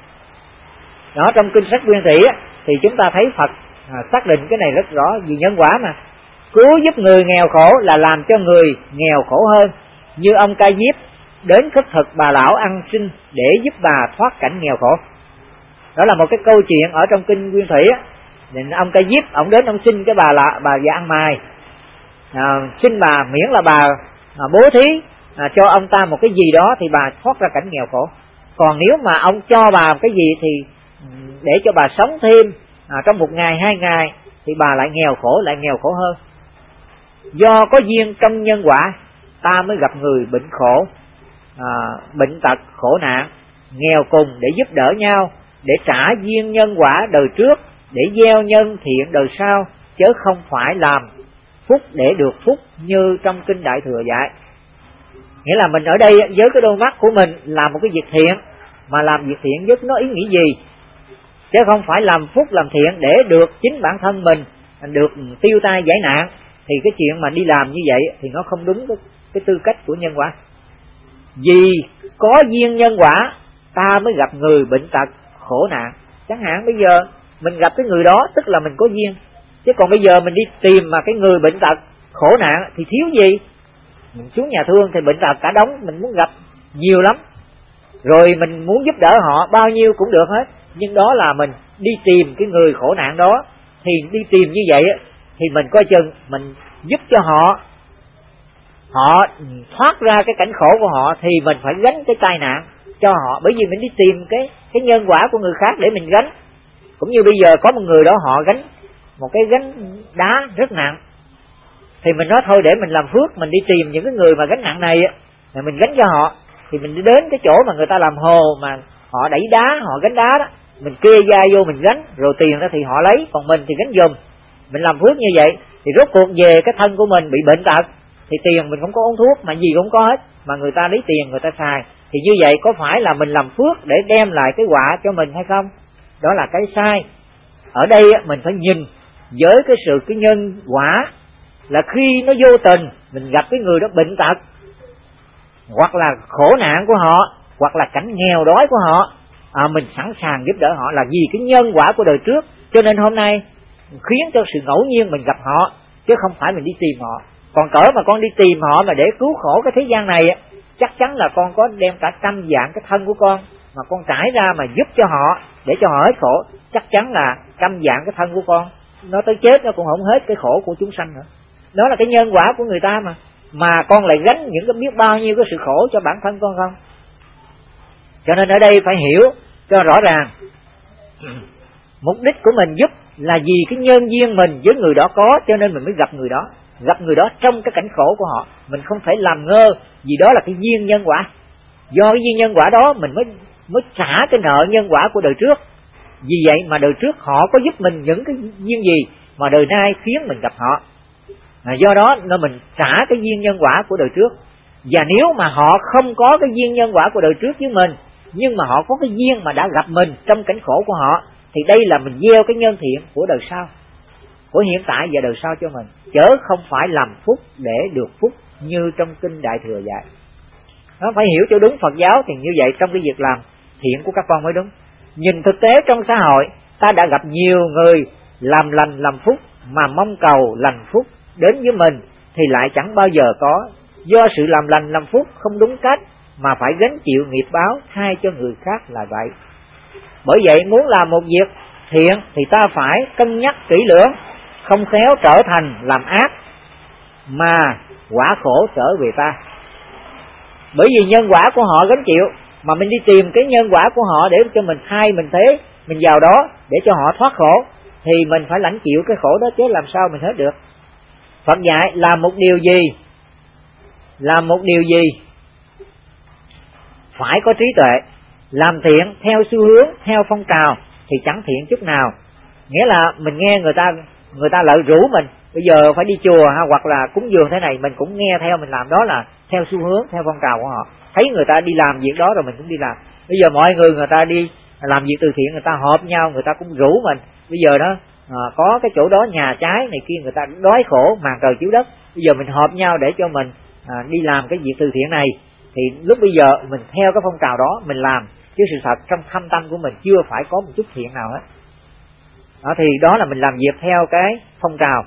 Đó, trong kinh sách Nguyên Thủy thì chúng ta thấy Phật à, xác định cái này rất rõ, vì nhân quả mà. Cứu giúp người nghèo khổ là làm cho người nghèo khổ hơn. Như ông Ca Diếp đến khất thực bà lão ăn xin để giúp bà thoát cảnh nghèo khổ. Đó là một cái câu chuyện ở trong kinh Nguyên Thủy á. Ông Ca Diếp ông đến ông xin cái bà là bà già ăn mày, à, xin bà miễn là bà à, bố thí à, cho ông ta một cái gì đó thì bà thoát ra cảnh nghèo khổ. Còn nếu mà ông cho bà cái gì thì để cho bà sống thêm à, trong một ngày hai ngày thì bà lại nghèo khổ, lại nghèo khổ hơn. Do có duyên trong nhân quả ta mới gặp người bệnh khổ, à, bệnh tật, khổ nạn, nghèo cùng để giúp đỡ nhau, để trả duyên nhân quả đời trước, để gieo nhân thiện đời sau, chứ không phải làm phúc để được phúc như trong kinh Đại Thừa dạy. Nghĩa là mình ở đây với cái đôi mắt của mình làm một cái việc thiện, mà làm việc thiện với nó ý nghĩa gì, chứ không phải làm phúc làm thiện để được chính bản thân mình được tiêu tai giải nạn. Thì cái chuyện mà đi làm như vậy thì nó không đúng với cái tư cách của nhân quả. Vì có duyên nhân quả ta mới gặp người bệnh tật khổ nạn. Chẳng hạn bây giờ mình gặp cái người đó tức là mình có duyên, chứ còn bây giờ mình đi tìm mà cái người bệnh tật khổ nạn thì thiếu gì. Mình xuống nhà thương thì bệnh tật cả đống, mình muốn gặp nhiều lắm, rồi mình muốn giúp đỡ họ bao nhiêu cũng được hết. Nhưng đó là mình đi tìm cái người khổ nạn đó, thì đi tìm như vậy thì mình coi chừng mình giúp cho họ, họ thoát ra cái cảnh khổ của họ thì mình phải gánh cái tai nạn cho họ, bởi vì mình đi tìm cái cái nhân quả của người khác để mình gánh. Cũng như bây giờ có một người đó họ gánh một cái gánh đá rất nặng, thì mình nói thôi để mình làm phước, mình đi tìm những cái người mà gánh nặng này là mình gánh cho họ. Thì mình đi đến cái chỗ mà người ta làm hồ mà họ đẩy đá, họ gánh đá đó, mình kê vai vô mình gánh, rồi tiền đó thì họ lấy, còn mình thì gánh giùm. Mình làm phước như vậy thì rốt cuộc về cái thân của mình bị bệnh tật thì tiền mình không có uống thuốc mà gì cũng có hết, mà người ta lấy tiền người ta xài. Thì như vậy có phải là mình làm phước để đem lại cái quả cho mình hay không? Đó là cái sai. Ở đây mình phải nhìn với cái sự cái nhân quả, là khi nó vô tình mình gặp cái người đó bệnh tật, hoặc là khổ nạn của họ, hoặc là cảnh nghèo đói của họ, à, mình sẵn sàng giúp đỡ họ là vì cái nhân quả của đời trước. Cho nên hôm nay khiến cho sự ngẫu nhiên mình gặp họ, chứ không phải mình đi tìm họ. Còn cỡ mà con đi tìm họ mà để cứu khổ cái thế gian này, chắc chắn là con có đem cả trăm vạn cái thân của con mà con trải ra mà giúp cho họ để cho họ hết khổ, chắc chắn là trăm vạn cái thân của con nó tới chết nó cũng không hết cái khổ của chúng sanh nữa. Đó là cái nhân quả của người ta mà mà con lại gánh những cái biết bao nhiêu cái sự khổ cho bản thân con không. Cho nên ở đây phải hiểu cho rõ ràng, mục đích của mình giúp là vì cái nhân duyên mình với người đó có, cho nên mình mới gặp người đó, gặp người đó trong cái cảnh khổ của họ. Mình không thể làm ngơ, vì đó là cái duyên nhân quả. Do cái duyên nhân quả đó mình mới mới trả cái nợ nhân quả của đời trước. Vì vậy mà đời trước họ có giúp mình những cái duyên gì mà đời nay khiến mình gặp họ, à, do đó nên mình trả cái duyên nhân quả của đời trước. Và nếu mà họ không có cái duyên nhân quả của đời trước với mình, nhưng mà họ có cái duyên mà đã gặp mình trong cảnh khổ của họ, thì đây là mình gieo cái nhân thiện của đời sau, của hiện tại và đời sau cho mình, chớ không phải làm phúc để được phúc như trong kinh Đại Thừa dạy. Nó phải hiểu cho đúng Phật giáo, thì như vậy trong cái việc làm thiện của các con mới đúng. Nhìn thực tế trong xã hội, ta đã gặp nhiều người làm lành làm phúc mà mong cầu lành phúc đến với mình thì lại chẳng bao giờ có, do sự làm lành làm phúc không đúng cách mà phải gánh chịu nghiệp báo thay cho người khác là vậy. Bởi vậy muốn làm một việc thiện thì ta phải cân nhắc kỹ lưỡng, không khéo trở thành làm ác mà quả khổ trở về ta. Bởi vì nhân quả của họ gánh chịu, mà mình đi tìm cái nhân quả của họ để cho mình thay mình thế, mình vào đó để cho họ thoát khổ, thì mình phải lãnh chịu cái khổ đó, chứ làm sao mình hết được. Phật dạy làm một điều gì, làm một điều gì phải có trí tuệ, Làm thiện theo xu hướng, theo phong trào thì chẳng thiện chút nào. Nghĩa là mình nghe người ta người ta lợi rủ mình bây giờ phải đi chùa ha, hoặc là cúng dường thế này, mình cũng nghe theo mình làm, đó là theo xu hướng, theo phong trào của họ. Thấy người ta đi làm việc đó rồi mình cũng đi làm. Bây giờ mọi người người ta đi làm việc từ thiện, người ta họp nhau, người ta cũng rủ mình. Bây giờ đó à, có cái chỗ đó nhà trái này kia, người ta đói khổ màn trời chiếu đất, bây giờ mình họp nhau để cho mình à, đi làm cái việc từ thiện này, thì lúc bây giờ mình theo cái phong trào đó mình làm, chứ sự thật trong thâm tâm của mình chưa phải có một chút thiện nào hết. Đó, thì đó là mình làm việc theo cái phong trào.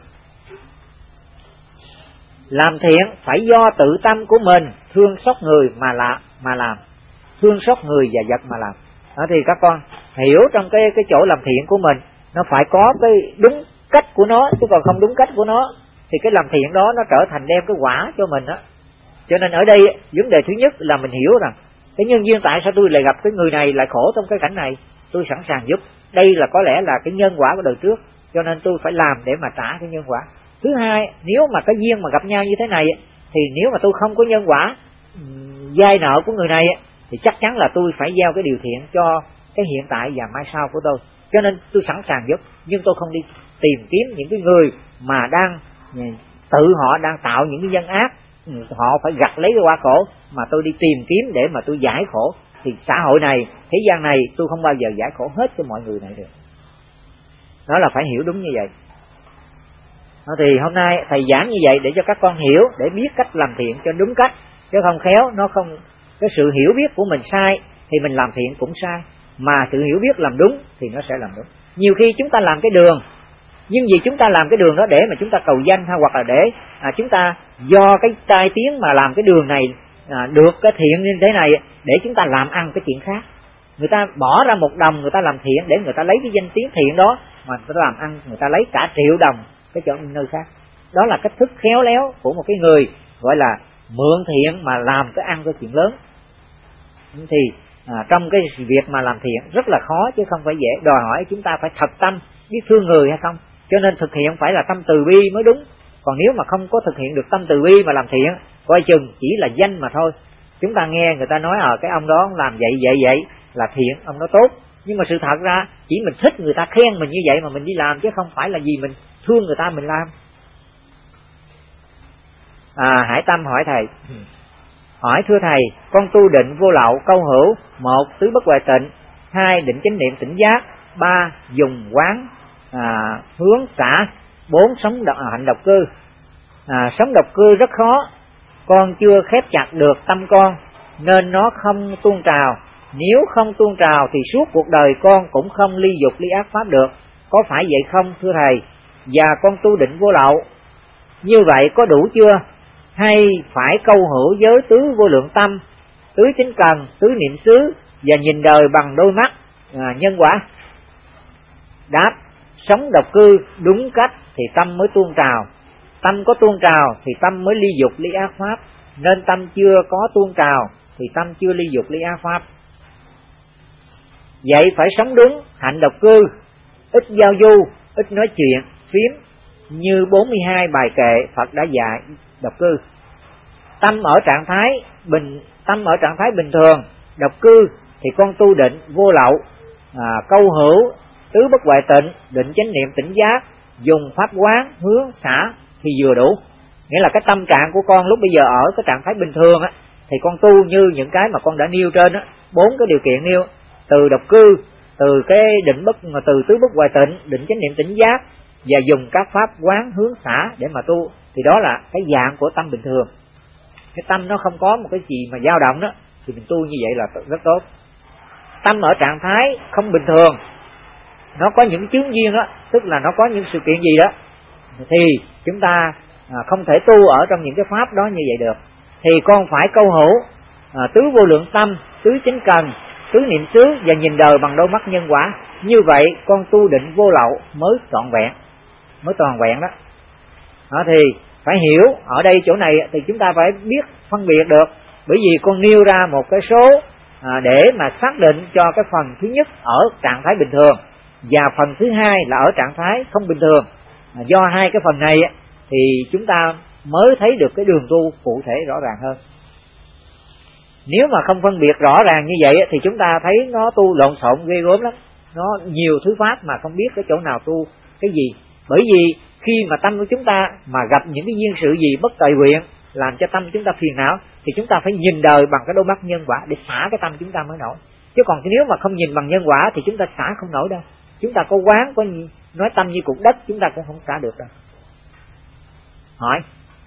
Làm thiện phải do tự tâm của mình thương xót người mà làm, mà làm thương xót người và vật mà làm. Đó, thì các con hiểu trong cái cái chỗ làm thiện của mình nó phải có cái đúng cách của nó, chứ còn không đúng cách của nó thì cái làm thiện đó nó trở thành đem cái quả cho mình đó. Cho nên ở đây vấn đề thứ nhất là mình hiểu rằng cái nhân duyên tại sao tôi lại gặp cái người này lại khổ trong cái cảnh này, tôi sẵn sàng giúp. Đây là có lẽ là cái nhân quả của đời trước, cho nên tôi phải làm để mà trả cái nhân quả. Thứ hai, nếu mà cái duyên mà gặp nhau như thế này thì nếu mà tôi không có nhân quả vay nợ của người này thì chắc chắn là tôi phải gieo cái điều thiện cho cái hiện tại và mai sau của tôi. Cho nên tôi sẵn sàng giúp, nhưng tôi không đi tìm kiếm những cái người mà đang tự họ đang tạo những cái nhân ác, họ phải gặt lấy cái quả khổ, mà tôi đi tìm kiếm để mà tôi giải khổ. Thì xã hội này, thế gian này tôi không bao giờ giải khổ hết cho mọi người này được. Đó là phải hiểu đúng như vậy. Đó, thì hôm nay thầy giảng như vậy để cho các con hiểu, để biết cách làm thiện cho đúng cách, chứ không khéo nó không, cái sự hiểu biết của mình sai thì mình làm thiện cũng sai, mà sự hiểu biết làm đúng thì nó sẽ làm đúng. Nhiều khi chúng ta làm cái đường, nhưng vì chúng ta làm cái đường đó để mà chúng ta cầu danh, hay hoặc là để à, chúng ta do cái tai tiếng mà làm cái đường này à, được cái thiện như thế này để chúng ta làm ăn cái chuyện khác. Người ta bỏ ra một đồng người ta làm thiện để người ta lấy cái danh tiếng thiện đó mà người ta làm ăn, người ta lấy cả triệu đồng cái chỗ nơi khác. Đó là cách thức khéo léo của một cái người gọi là mượn thiện mà làm cái ăn cái chuyện lớn. Thì à, trong cái việc mà làm thiện rất là khó chứ không phải dễ, đòi hỏi chúng ta phải thật tâm biết thương người hay không. Cho nên thực hiện phải là tâm từ bi mới đúng. Còn nếu mà không có thực hiện được tâm từ bi mà làm thiện, coi chừng chỉ là danh mà thôi. Chúng ta nghe người ta nói ở à, cái ông đó làm vậy vậy vậy là thiện, ông đó tốt, nhưng mà sự thật ra chỉ mình thích người ta khen mình như vậy mà mình đi làm, chứ không phải là vì mình thương người ta mình làm. À, Hải Tâm hỏi thầy, hỏi thưa thầy, con tu định vô lậu câu hữu: một, tứ bất hoại tịnh; hai, định chánh niệm tỉnh giác; ba, dùng quán à, hướng xả; bốn, sống độc, hạnh độc cư. À, sống độc cư rất khó, con chưa khép chặt được tâm con nên nó không tuôn trào. Nếu không tuôn trào thì suốt cuộc đời con cũng không ly dục ly ác pháp được, có phải vậy không thưa thầy? Và con tu định vô lậu như vậy có đủ chưa, hay phải câu hữu giới tứ vô lượng tâm, tứ chánh cần, tứ niệm xứ và nhìn đời bằng đôi mắt à, nhân quả? Đáp: sống độc cư đúng cách thì tâm mới tuôn trào. Tâm có tuôn trào thì tâm mới ly dục ly ác pháp, nên tâm chưa có tuôn trào thì tâm chưa ly dục ly ác pháp. Vậy phải sống đúng hạnh độc cư, ít giao du, ít nói chuyện phiếm, như bốn mươi hai bài kệ Phật đã dạy độc cư. Tâm ở trạng thái bình tâm ở trạng thái bình thường độc cư thì con tu định vô lậu à, câu hữu, tứ bất hoại tịnh, định chánh niệm tỉnh giác, dùng pháp quán hướng xả thì vừa đủ. Nghĩa là cái tâm trạng của con lúc bây giờ ở cái trạng thái bình thường á, thì con tu như những cái mà con đã nêu trên á, bốn cái điều kiện nêu, từ độc cư, từ cái định bất từ tứ bất hoại tịnh, định chánh niệm tỉnh giác và dùng các pháp quán hướng xả để mà tu, thì đó là cái dạng của tâm bình thường. Cái tâm nó không có một cái gì mà dao động đó thì mình tu như vậy là rất tốt. Tâm ở trạng thái không bình thường, nó có những chướng duyên đó, tức là nó có những sự kiện gì đó, thì chúng ta à, không thể tu ở trong những cái pháp đó như vậy được. Thì con phải câu hữu à, tứ vô lượng tâm, tứ chánh cần, tứ niệm xứ và nhìn đời bằng đôi mắt nhân quả. Như vậy con tu định vô lậu mới trọn vẹn, mới toàn vẹn đó. Đó thì phải hiểu ở đây chỗ này thì chúng ta phải biết phân biệt được, bởi vì con nêu ra một cái số à, để mà xác định cho cái phần thứ nhất ở trạng thái bình thường và phần thứ hai là ở trạng thái không bình thường. À, do hai cái phần này thì chúng ta mới thấy được cái đường tu cụ thể rõ ràng hơn. Nếu mà không phân biệt rõ ràng như vậy thì chúng ta thấy nó tu lộn xộn ghê gớm lắm. Nó nhiều thứ pháp mà không biết cái chỗ nào tu cái gì. Bởi vì khi mà tâm của chúng ta mà gặp những cái duyên sự gì bất tời nguyện làm cho tâm chúng ta phiền não, thì chúng ta phải nhìn đời bằng cái đôi mắt nhân quả để xả cái tâm chúng ta mới nổi. Chứ còn nếu mà không nhìn bằng nhân quả thì chúng ta xả không nổi đâu. Chúng ta có quán, có nói tâm như cục đất, chúng ta cũng không xả được đâu. Hỏi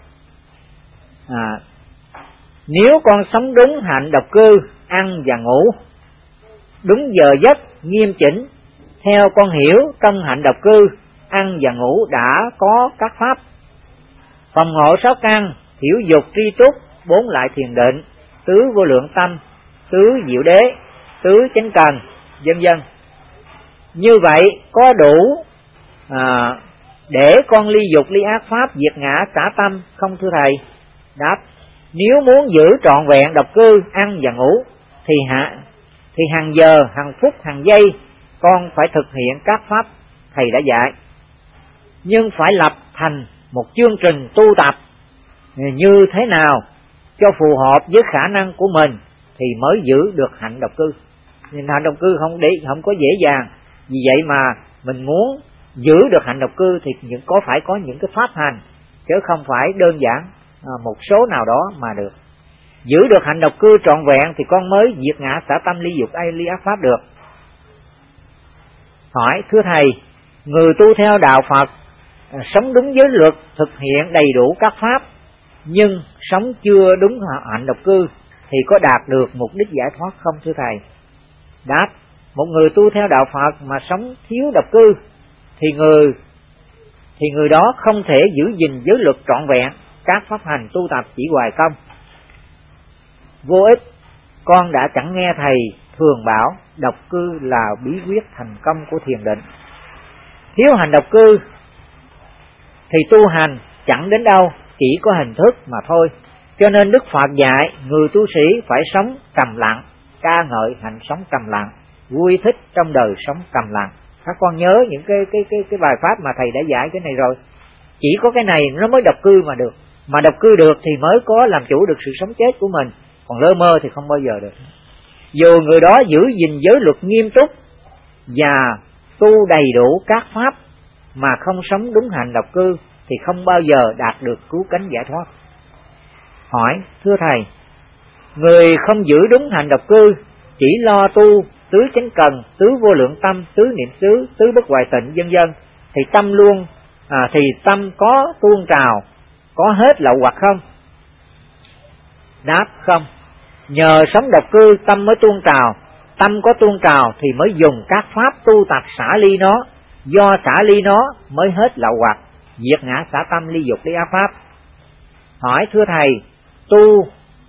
à, nếu con sống đúng hạnh độc cư, ăn và ngủ đúng giờ giấc nghiêm chỉnh, theo con hiểu trong hạnh độc cư, ăn và ngủ đã có các pháp phòng hộ sáu căn, thiểu dục tri túc, bốn lại thiền định, tứ vô lượng tâm, tứ diệu đế, tứ chánh cần, vân vân. Như vậy có đủ à, để con ly dục ly ác pháp, diệt ngã xả tâm không thưa thầy? Đáp: nếu muốn giữ trọn vẹn độc cư, ăn và ngủ thì hạ thì hàng giờ, hàng phút, hàng giây con phải thực hiện các pháp thầy đã dạy, nhưng phải lập thành một chương trình tu tập như thế nào cho phù hợp với khả năng của mình thì mới giữ được hạnh độc cư. Nên hạnh độc cư không để không có dễ dàng. Vì vậy mà mình muốn giữ được hạnh độc cư thì những có phải có những cái pháp hành, chứ không phải đơn giản à, một số nào đó mà được. Giữ được hạnh độc cư trọn vẹn thì con mới diệt ngã xả tâm ly dục ai ly ác pháp được. Hỏi: thưa thầy, người tu theo đạo Phật à, sống đúng giới luật, thực hiện đầy đủ các pháp, nhưng sống chưa đúng hạnh độc cư thì có đạt được mục đích giải thoát không thưa thầy? Đáp: một người tu theo đạo Phật mà sống thiếu độc cư thì người thì người đó không thể giữ gìn giới luật trọn vẹn, các pháp hành tu tập chỉ hoài công vô ích. Con đã chẳng nghe thầy thường bảo độc cư là bí quyết thành công của thiền định. Thiếu hành độc cư thì tu hành chẳng đến đâu, chỉ có hình thức mà thôi. Cho nên Đức Phật dạy người tu sĩ phải sống trầm lặng, ca ngợi hạnh sống trầm lặng, vui thích trong đời sống trầm lặng. Các con nhớ những cái cái cái cái bài pháp mà thầy đã dạy cái này rồi. Chỉ có cái này nó mới độc cư mà được, mà độc cư được thì mới có làm chủ được sự sống chết của mình. Còn lơ mơ thì không bao giờ được. Dù người đó giữ gìn giới luật nghiêm túc và tu đầy đủ các pháp mà không sống đúng hạnh độc cư thì không bao giờ đạt được cứu cánh giải thoát. Hỏi: thưa thầy, người không giữ đúng hạnh độc cư, chỉ lo tu tứ chánh cần, tứ vô lượng tâm, tứ niệm xứ, tứ bất hoại tịnh vân vân thì tâm luôn à, thì tâm có tuôn trào, có hết lậu hoặc không? Đáp: không. Nhờ sống độc cư tâm mới tuôn trào. Tâm có tuôn trào thì mới dùng các pháp tu tập xả ly nó, do xả ly nó mới hết lậu hoặc, diệt ngã xả tâm ly dục ly ác pháp. Hỏi: thưa thầy, tu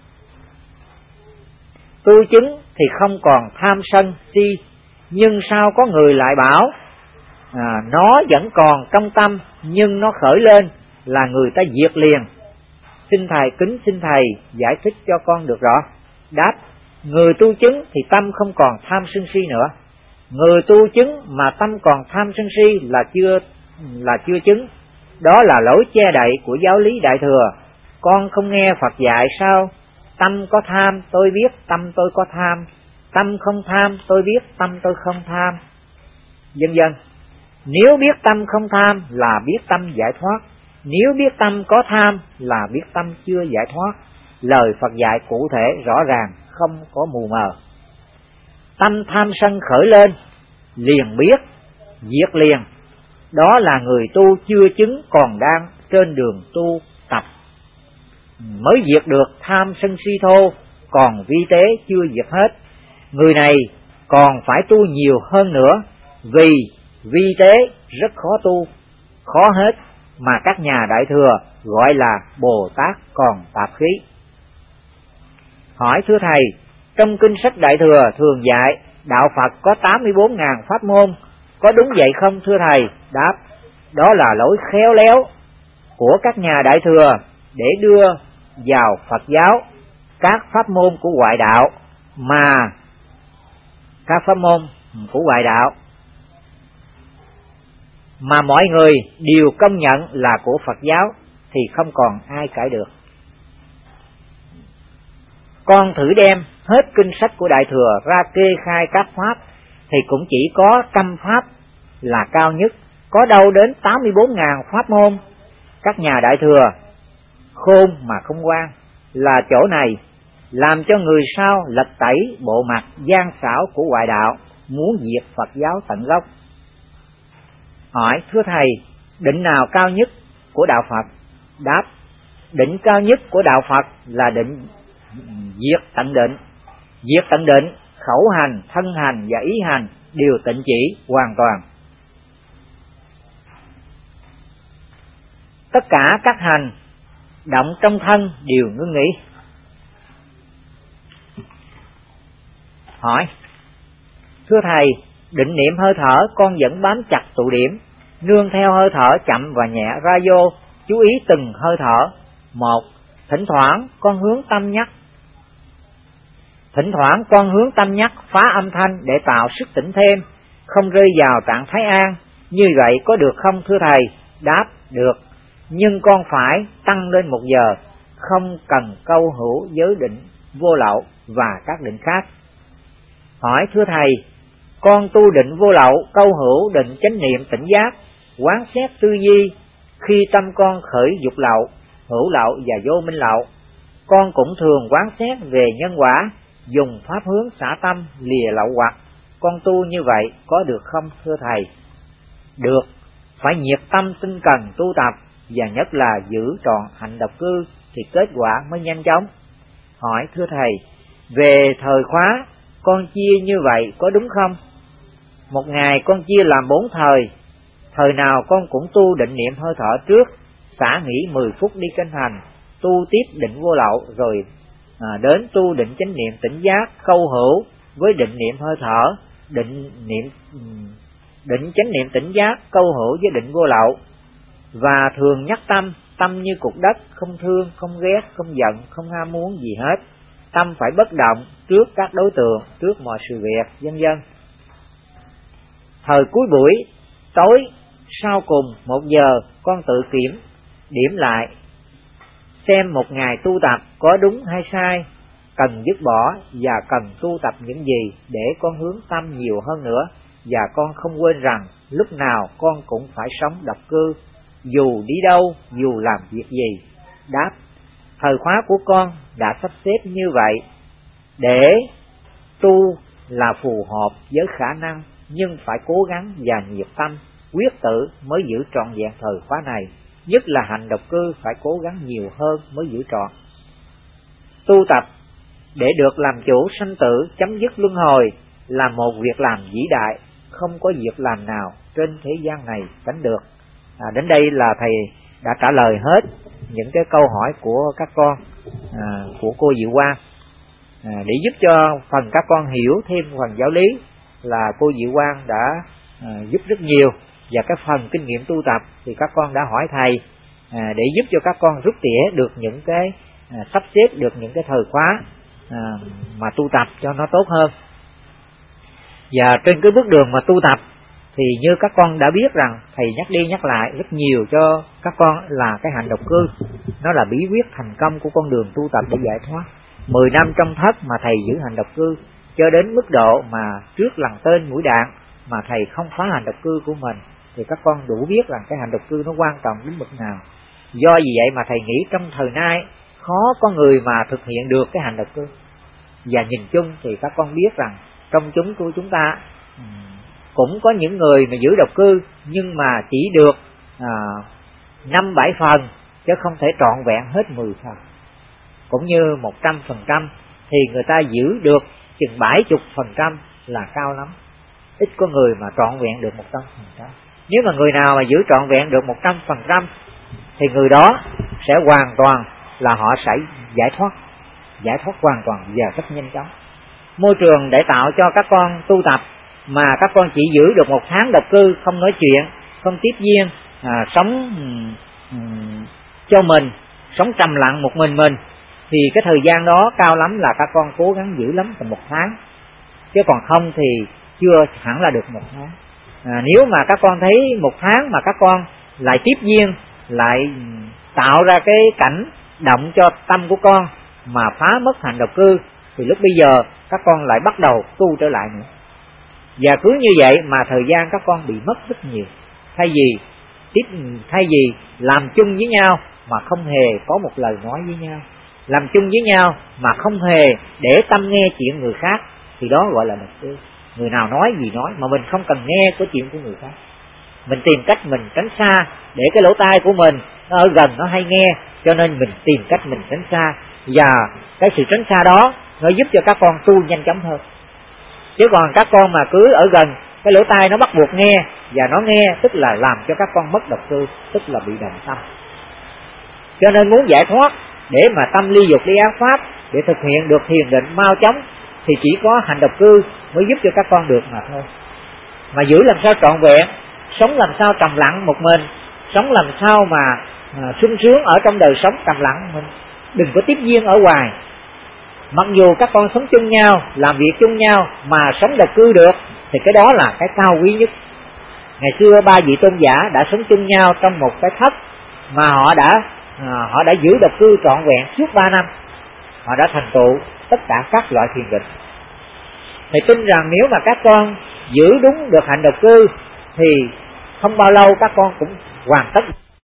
tu chứng thì không còn tham sân si, nhưng sao có người lại bảo à, nó vẫn còn trong tâm nhưng nó khởi lên là người ta diệt liền? Xin thầy, kính xin thầy giải thích cho con được rõ. Đáp: người tu chứng thì tâm không còn tham sân si nữa. Người tu chứng mà tâm còn tham sân si là chưa là chưa chứng. Đó là lỗi che đậy của giáo lý Đại Thừa. Con không nghe Phật dạy sao? Tâm có tham tôi biết tâm tôi có tham, tâm không tham tôi biết tâm tôi không tham, vân vân. Nếu biết tâm không tham là biết tâm giải thoát, nếu biết tâm có tham là biết tâm chưa giải thoát. Lời Phật dạy cụ thể rõ ràng, không có mù mờ. Tâm tham sân khởi lên liền biết, diệt liền. Đó là người tu chưa chứng, còn đang trên đường tu tập mới diệt được tham sân si thô, còn vi tế chưa diệt hết. Người này còn phải tu nhiều hơn nữa, vì vi tế rất khó tu, khó hết, mà các nhà Đại Thừa gọi là Bồ Tát còn tạp khí. Hỏi: thưa thầy, trong kinh sách Đại Thừa thường dạy đạo Phật có tám mươi bốn ngàn pháp môn, có đúng vậy không thưa thầy? Đáp: đó là lối khéo léo của các nhà Đại Thừa để đưa vào Phật giáo các pháp môn của ngoại đạo, mà các pháp môn của ngoại đạo mà mọi người đều công nhận là của Phật giáo thì không còn ai cãi được. Con thử đem hết kinh sách của Đại Thừa ra kê khai các pháp thì cũng chỉ có trăm pháp là cao nhất, có đâu đến tám mươi bốn ngàn pháp môn. Các nhà Đại Thừa khôn mà không ngoan, là chỗ này làm cho người sau lật tẩy bộ mặt gian xảo của ngoại đạo, muốn diệt Phật giáo tận gốc. Hỏi: thưa thầy, định nào cao nhất của đạo Phật? Đáp: định cao nhất của đạo Phật là định diệt tận định. Diệt tận định, khẩu hành, thân hành và ý hành đều tịnh chỉ hoàn toàn. Tất cả các hành động trong thân đều ngưng nghỉ. Hỏi: thưa thầy, định niệm hơi thở con vẫn bám chặt tụ điểm, nương theo hơi thở chậm và nhẹ ra vô, chú ý từng hơi thở. Một, thỉnh thoảng con hướng tâm nhắc Thỉnh thoảng con hướng tâm nhắc phá âm thanh để tạo sức tỉnh thêm, không rơi vào trạng thái an. Như vậy có được không thưa thầy? Đáp: được, nhưng con phải tăng lên một giờ, không cần câu hữu giới định vô lậu và các định khác. Hỏi: thưa thầy, con tu định vô lậu, câu hữu định chánh niệm tỉnh giác, quán xét tư duy. Khi tâm con khởi dục lậu, hữu lậu và vô minh lậu, con cũng thường quán xét về nhân quả, dùng pháp hướng xả tâm lìa lậu hoặc. Con tu như vậy có được không thưa thầy? Được, phải nhiệt tâm tinh cần tu tập, và nhất là giữ trọn hạnh độc cư thì kết quả mới nhanh chóng. Hỏi: thưa thầy, về thời khóa con chia như vậy có đúng không? Một ngày con chia làm bốn thời. Thời nào con cũng tu định niệm hơi thở trước, xả nghỉ mười phút đi kinh hành, tu tiếp định vô lậu, rồi à, đến tu định chánh niệm tỉnh giác câu hữu với định niệm hơi thở, định niệm định chánh niệm tỉnh giác câu hữu với định vô lậu. Và thường nhắc tâm, tâm như cục đất, không thương, không ghét, không giận, không ham muốn gì hết. Tâm phải bất động trước các đối tượng, trước mọi sự việc, vân vân. Thời cuối buổi tối sau cùng một giờ, con tự kiểm điểm lại xem một ngày tu tập có đúng hay sai, cần dứt bỏ và cần tu tập những gì để con hướng tâm nhiều hơn nữa. Và con không quên rằng lúc nào con cũng phải sống độc cư, dù đi đâu, dù làm việc gì. Đáp: thời khóa của con đã sắp xếp như vậy để tu là phù hợp với khả năng, nhưng phải cố gắng và nhiệt tâm quyết tử mới giữ trọn vẹn thời khóa này. Nhất là hành độc cư phải cố gắng nhiều hơn mới giữ trọn. Tu tập để được làm chủ sanh tử, chấm dứt luân hồi là một việc làm vĩ đại, không có việc làm nào trên thế gian này tránh được. À, đến đây là thầy đã trả lời hết những cái câu hỏi của các con, à, của cô Diệu Quang, à, để giúp cho phần các con hiểu thêm phần giáo lý là cô Diệu Quang đã à, giúp rất nhiều. Và cái phần kinh nghiệm tu tập thì các con đã hỏi thầy à, để giúp cho các con rút tỉa được những cái à, sắp xếp được những cái thời khóa à, mà tu tập cho nó tốt hơn. Và trên cái bước đường mà tu tập thì như các con đã biết rằng thầy nhắc đi nhắc lại rất nhiều cho các con là cái hạnh độc cư, nó là bí quyết thành công của con đường tu tập để giải thoát. Mười năm trong thất mà thầy giữ hạnh độc cư cho đến mức độ mà trước lần tên mũi đạn mà thầy không phá hạnh độc cư của mình, thì các con đủ biết rằng cái hạnh độc cư nó quan trọng đến mức nào. Do vì vậy mà thầy nghĩ trong thời nay khó có người mà thực hiện được cái hạnh độc cư. Và nhìn chung thì các con biết rằng trong chúng của chúng ta cũng có những người mà giữ độc cư, nhưng mà chỉ được năm bảy phần chứ không thể trọn vẹn hết mười phần. Cũng như một trăm phần trăm thì người ta giữ được chừng bảy chục phần trăm là cao lắm. Ít có người mà trọn vẹn được một trăm phần trăm. Nếu mà người nào mà giữ trọn vẹn được một trăm phần trăm thì người đó sẽ hoàn toàn là họ sẽ giải thoát, giải thoát hoàn toàn và rất nhanh chóng. Môi trường để tạo cho các con tu tập mà các con chỉ giữ được một tháng độc cư, không nói chuyện, không tiếp duyên, à, sống um, cho mình, sống trầm lặng một mình mình, thì cái thời gian đó cao lắm là các con cố gắng giữ lắm tầm một tháng, chứ còn không thì chưa hẳn là được một tháng. À, nếu mà các con thấy một tháng mà các con lại tiếp duyên, lại tạo ra cái cảnh động cho tâm của con mà phá mất hạnh độc cư, thì lúc bây giờ các con lại bắt đầu tu trở lại nữa. Và cứ như vậy mà thời gian các con bị mất rất nhiều. Thay vì tiếp thay vì làm chung với nhau mà không hề có một lời nói với nhau, làm chung với nhau mà không hề để tâm nghe chuyện người khác, thì đó gọi là độc cư. Người nào nói gì nói mà mình không cần nghe của chuyện của người khác. Mình tìm cách mình tránh xa, để cái lỗ tai của mình nó ở gần nó hay nghe, cho nên mình tìm cách mình tránh xa. Và cái sự tránh xa đó nó giúp cho các con tu nhanh chóng hơn. Chứ còn các con mà cứ ở gần, cái lỗ tai nó bắt buộc nghe, và nó nghe tức là làm cho các con mất độc cư, tức là bị đồng tâm. Cho nên muốn giải thoát để mà tâm ly dục ly ác pháp, để thực hiện được thiền định mau chóng, thì chỉ có hành độc cư mới giúp cho các con được mà thôi. Mà giữ làm sao trọn vẹn, sống làm sao trầm lặng một mình, sống làm sao mà à, sung sướng ở trong đời sống trầm lặng mình, đừng có tiếp duyên ở ngoài. Mặc dù các con sống chung nhau, làm việc chung nhau mà sống độc cư được, thì cái đó là cái cao quý nhất. Ngày xưa ba vị tôn giả đã sống chung nhau trong một cái thất, mà họ đã à, họ đã giữ độc cư trọn vẹn suốt ba năm. Họ đã thành tựu tất cả các loại thiền định. Thì tin rằng nếu mà các con giữ đúng được hạnh độc cư, thì không bao lâu các con cũng hoàn tất